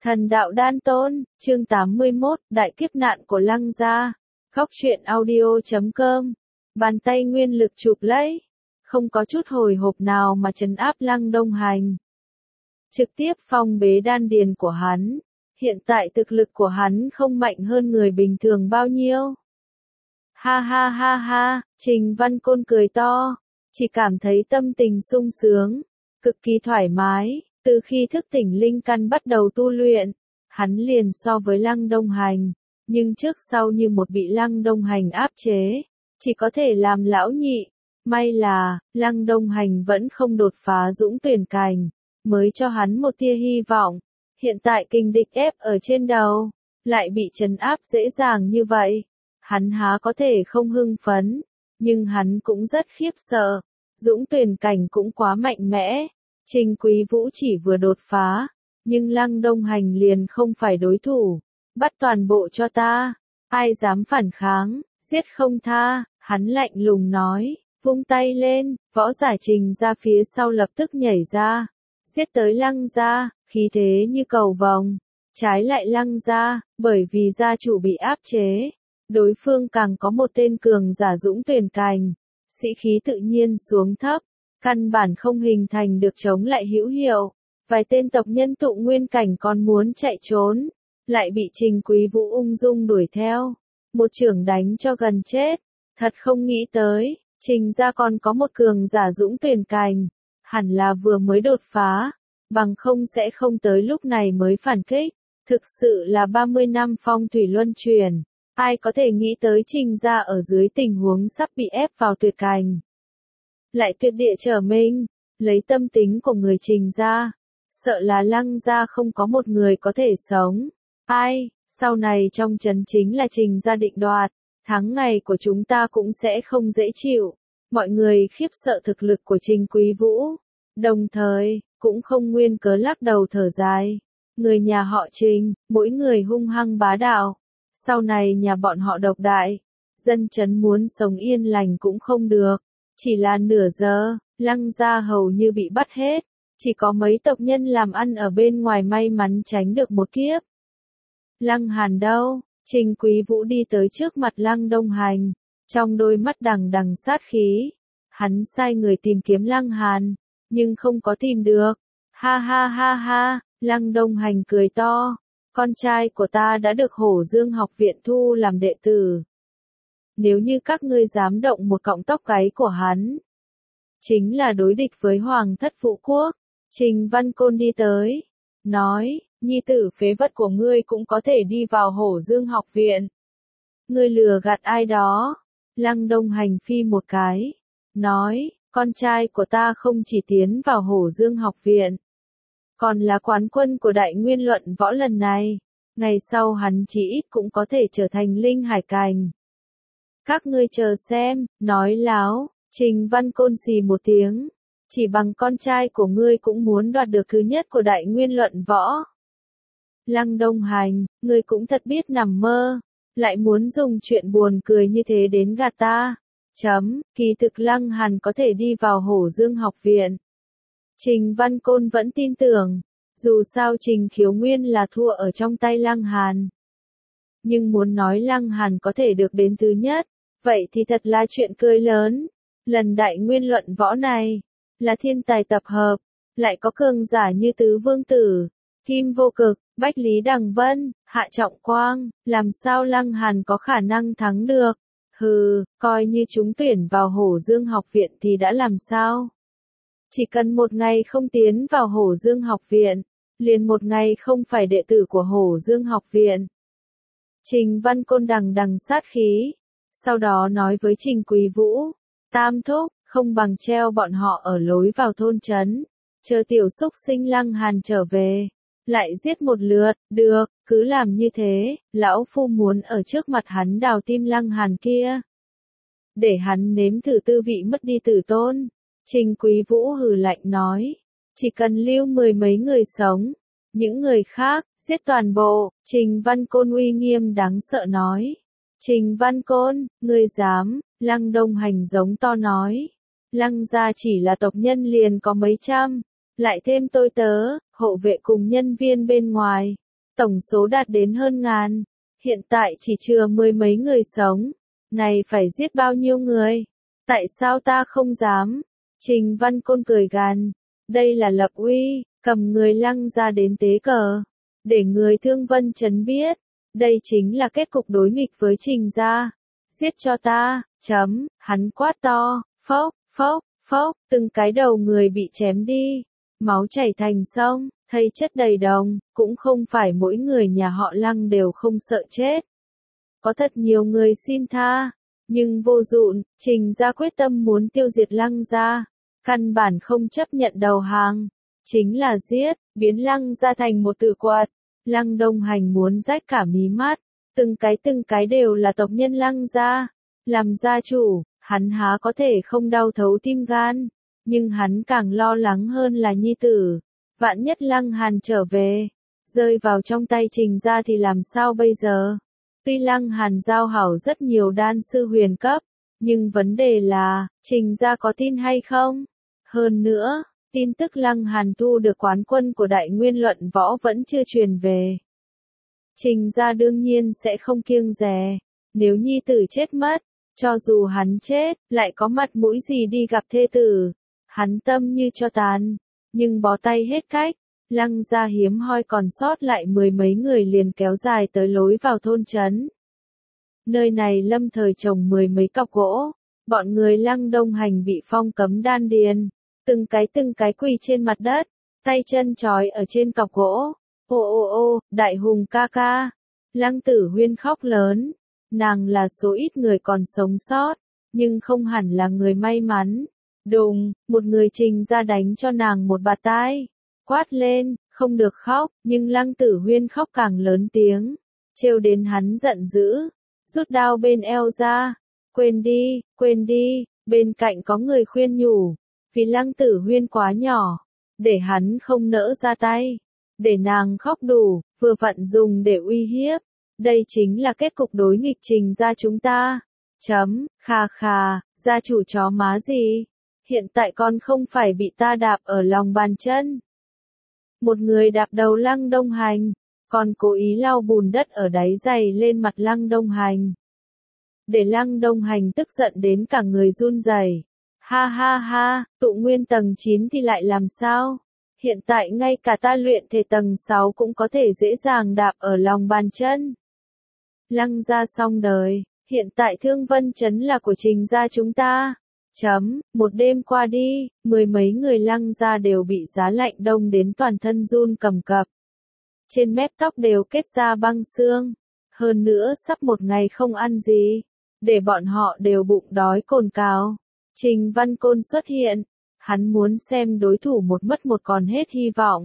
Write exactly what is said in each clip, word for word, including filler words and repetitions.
Thần đạo đan tôn, chương tám mươi mốt, đại kiếp nạn của Lăng gia. Góc truyện audio chấm com. Bàn tay nguyên lực chụp lấy, không có chút hồi hộp nào mà trấn áp Lăng Đông Hành. Trực tiếp phong bế đan điền của hắn. Hiện tại thực lực của hắn không mạnh hơn người bình thường bao nhiêu. Ha ha ha ha, Trình Văn Côn cười to, chỉ cảm thấy tâm tình sung sướng, cực kỳ thoải mái. Từ khi thức tỉnh linh căn bắt đầu tu luyện, hắn liền so với Lăng Đông Hành, nhưng trước sau như một bị Lăng Đông Hành áp chế, chỉ có thể làm lão nhị. May là, Lăng Đông Hành vẫn không đột phá dũng tuyển cảnh, mới cho hắn một tia hy vọng. Hiện tại kình địch ép ở trên đầu, lại bị trấn áp dễ dàng như vậy. Hắn há có thể không hưng phấn, nhưng hắn cũng rất khiếp sợ. Dũng tuyển cảnh cũng quá mạnh mẽ. Trình Quý Vũ chỉ vừa đột phá, nhưng Lăng Đông Hành liền không phải đối thủ. Bắt toàn bộ cho ta, ai dám phản kháng, giết không tha, hắn lạnh lùng nói, vung tay lên, võ giả Trình ra phía sau lập tức nhảy ra, giết tới Lăng gia, khí thế như cầu vồng. Trái lại Lăng gia, bởi vì gia chủ bị áp chế, đối phương càng có một tên cường giả dũng tuyển cảnh, sĩ khí tự nhiên xuống thấp. Căn bản không hình thành được chống lại hữu hiệu, vài tên tộc nhân tụ nguyên cảnh còn muốn chạy trốn, lại bị Trình Quý Vũ ung dung đuổi theo, một chưởng đánh cho gần chết. Thật không nghĩ tới, Trình gia còn có một cường giả dũng tuyển cảnh, hẳn là vừa mới đột phá, bằng không sẽ không tới lúc này mới phản kích. Thực sự là ba mươi năm phong thủy luân chuyển, ai có thể nghĩ tới Trình gia ở dưới tình huống sắp bị ép vào tuyệt cảnh, lại tuyệt địa trở mình. Lấy tâm tính của người Trình gia, sợ là Lăng gia không có một người có thể sống. Ai, sau này trong trấn chính là Trình gia định đoạt, tháng ngày của chúng ta cũng sẽ không dễ chịu. Mọi người khiếp sợ thực lực của Trình Quý Vũ, đồng thời cũng không nguyên cớ lắc đầu thở dài. Người nhà họ Trình, mỗi người hung hăng bá đạo, sau này nhà bọn họ độc đại, dân trấn muốn sống yên lành cũng không được. Chỉ là nửa giờ, Lăng gia hầu như bị bắt hết, chỉ có mấy tộc nhân làm ăn ở bên ngoài may mắn tránh được một kiếp. Lăng Hàn đâu? Trình Quý Vũ đi tới trước mặt Lăng Đông Hành, trong đôi mắt đằng đằng sát khí. Hắn sai người tìm kiếm Lăng Hàn, nhưng không có tìm được. Ha ha ha ha, Lăng Đông Hành cười to, con trai của ta đã được Hổ Dương học viện thu làm đệ tử. Nếu như các ngươi dám động một cọng tóc gáy của hắn, chính là đối địch với Hoàng thất Vũ quốc. Trình Văn Côn đi tới, nói, nhi tử phế vật của ngươi cũng có thể đi vào Hổ Dương học viện. Ngươi lừa gạt ai đó? Lăng Đông Hành phi một cái, nói, con trai của ta không chỉ tiến vào Hổ Dương học viện, còn là quán quân của đại nguyên luận võ lần này. Ngày sau hắn chỉ ít cũng có thể trở thành linh hải cảnh. Các ngươi chờ xem, nói láo. Trình Văn Côn xì một tiếng, chỉ bằng con trai của ngươi cũng muốn đoạt được thứ nhất của đại nguyên luận võ. Lăng Đông Hành, ngươi cũng thật biết nằm mơ, lại muốn dùng chuyện buồn cười như thế đến gạt ta. Chấm, kỳ thực Lăng Hàn có thể đi vào Hổ Dương học viện. Trình Văn Côn vẫn tin tưởng, dù sao Trình Khiếu Nguyên là thua ở trong tay Lăng Hàn. Nhưng muốn nói Lăng Hàn có thể được đến thứ nhất, vậy thì thật là chuyện cười lớn. Lần đại nguyên luận võ này, là thiên tài tập hợp, lại có cường giả như Tứ Vương Tử, Kim Vô Cực, Bách Lý Đằng Vân, Hạ Trọng Quang, làm sao Lăng Hàn có khả năng thắng được? Hừ, coi như chúng tuyển vào Hổ Dương học viện thì đã làm sao? Chỉ cần một ngày không tiến vào Hổ Dương học viện, liền một ngày không phải đệ tử của Hổ Dương học viện. Trình Văn Côn đằng đằng sát khí, sau đó nói với Trình Quý Vũ, tam thúc, không bằng treo bọn họ ở lối vào thôn trấn, chờ tiểu xúc sinh Lăng Hàn trở về, lại giết một lượt. Được, cứ làm như thế, lão phu muốn ở trước mặt hắn đào tim Lăng Hàn kia, để hắn nếm thử tư vị mất đi tử tôn. Trình Quý Vũ hừ lạnh nói, chỉ cần lưu mười mấy người sống, những người khác, giết toàn bộ. Trình Văn Côn uy nghiêm đáng sợ nói, Trình Văn Côn, ngươi dám? Lăng Đông Hành giống to nói, Lăng gia chỉ là tộc nhân liền có mấy trăm, lại thêm tôi tớ, hộ vệ cùng nhân viên bên ngoài, tổng số đạt đến hơn ngàn, hiện tại chỉ chừa mười mấy người sống, này phải giết bao nhiêu người, tại sao ta không dám, Trình Văn Côn cười gằn, đây là lập uy, cầm người Lăng gia đến tế cờ, để người Thương Vân Trấn biết, đây chính là kết cục đối nghịch với Trình gia, giết cho ta, chấm, hắn quát to, phốc, phốc, phốc, từng cái đầu người bị chém đi, máu chảy thành sông, thây chất đầy đồng, cũng không phải mỗi người nhà họ Lăng đều không sợ chết. Có thật nhiều người xin tha, nhưng vô dụng, Trình gia quyết tâm muốn tiêu diệt Lăng gia, căn bản không chấp nhận đầu hàng, chính là giết, biến Lăng gia thành một tự quật. Lăng Đông Hành muốn rách cả mí mắt, từng cái từng cái đều là tộc nhân Lăng gia, làm gia chủ, hắn há có thể không đau thấu tim gan, nhưng hắn càng lo lắng hơn là nhi tử, vạn nhất Lăng Hàn trở về, rơi vào trong tay Trình gia thì làm sao bây giờ? Tuy Lăng Hàn giao hảo rất nhiều đan sư huyền cấp, nhưng vấn đề là, Trình gia có tin hay không? Hơn nữa, tin tức Lăng Hàn thu được quán quân của Đại Nguyên Luận Võ vẫn chưa truyền về. Trình gia đương nhiên sẽ không kiêng dè, nếu nhi tử chết mất, cho dù hắn chết, lại có mặt mũi gì đi gặp thê tử, hắn tâm như cho tàn, nhưng bó tay hết cách, Lăng gia hiếm hoi còn sót lại mười mấy người liền kéo dài tới lối vào thôn trấn. Nơi này lâm thời trồng mười mấy cọc gỗ, bọn người Lăng Đông Hành bị phong cấm đan điền, từng cái từng cái quỳ trên mặt đất, tay chân trói ở trên cọc gỗ. Ô ô ô, Đại Hùng ca ca. Lăng Tử Huyên khóc lớn. Nàng là số ít người còn sống sót, nhưng không hẳn là người may mắn. Đùng, một người Trình ra đánh cho nàng một bạt tai. Quát lên, không được khóc, nhưng Lăng Tử Huyên khóc càng lớn tiếng. Trêu đến hắn giận dữ, rút đao bên eo ra. Quên đi, quên đi, bên cạnh có người khuyên nhủ. Vì Lăng Tử Huyên quá nhỏ, để hắn không nỡ ra tay. Để nàng khóc đủ, vừa vặn dùng để uy hiếp. Đây chính là kết cục đối nghịch Trình gia chúng ta. Chấm, kha kha, gia chủ chó má gì? Hiện tại con không phải bị ta đạp ở lòng bàn chân. Một người đạp đầu Lăng Đông Hành, còn cố ý lau bùn đất ở đáy giày lên mặt Lăng Đông Hành. Để Lăng Đông Hành tức giận đến cả người run rẩy. Ha ha ha, tụ nguyên tầng chín thì lại làm sao? Hiện tại ngay cả ta luyện thể tầng sáu cũng có thể dễ dàng đạp ở lòng bàn chân. Lăng gia xong đời, hiện tại Thương Vân Trấn là của Trình gia chúng ta. Chấm, một đêm qua đi, mười mấy người Lăng gia đều bị giá lạnh đông đến toàn thân run cầm cập. Trên mép tóc đều kết ra băng xương. Hơn nữa sắp một ngày không ăn gì, để bọn họ đều bụng đói cồn cào. Trình Văn Côn xuất hiện, hắn muốn xem đối thủ một mất một còn hết hy vọng.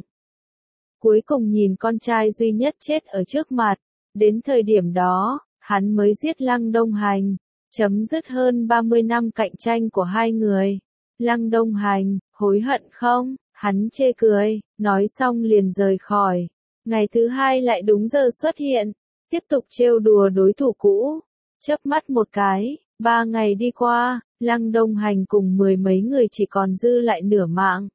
Cuối cùng nhìn con trai duy nhất chết ở trước mặt, đến thời điểm đó, hắn mới giết Lăng Đông Hành, chấm dứt hơn ba mươi năm cạnh tranh của hai người. Lăng Đông Hành, hối hận không? Hắn chê cười, nói xong liền rời khỏi. Ngày thứ hai lại đúng giờ xuất hiện, tiếp tục trêu đùa đối thủ cũ. Chớp mắt một cái, ba ngày đi qua, Lăng Đông Hành cùng mười mấy người chỉ còn dư lại nửa mạng.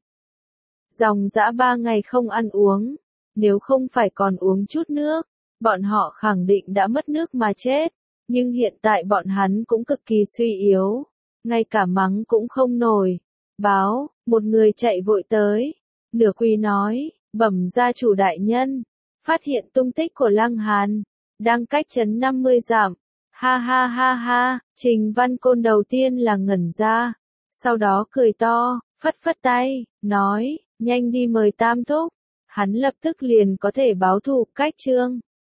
Dòng dã ba ngày không ăn uống, nếu không phải còn uống chút nước, bọn họ khẳng định đã mất nước mà chết, nhưng hiện tại bọn hắn cũng cực kỳ suy yếu, ngay cả mắng cũng không nổi. Báo, một người chạy vội tới, nửa quỳ nói, bẩm gia chủ đại nhân, phát hiện tung tích của Lăng Hàn, đang cách trấn năm mươi dặm. Ha ha ha ha, Trình Văn Côn đầu tiên là ngẩn ra, sau đó cười to, phất phất tay, nói, nhanh đi mời Tam Thúc, hắn lập tức liền có thể báo thù cách trương.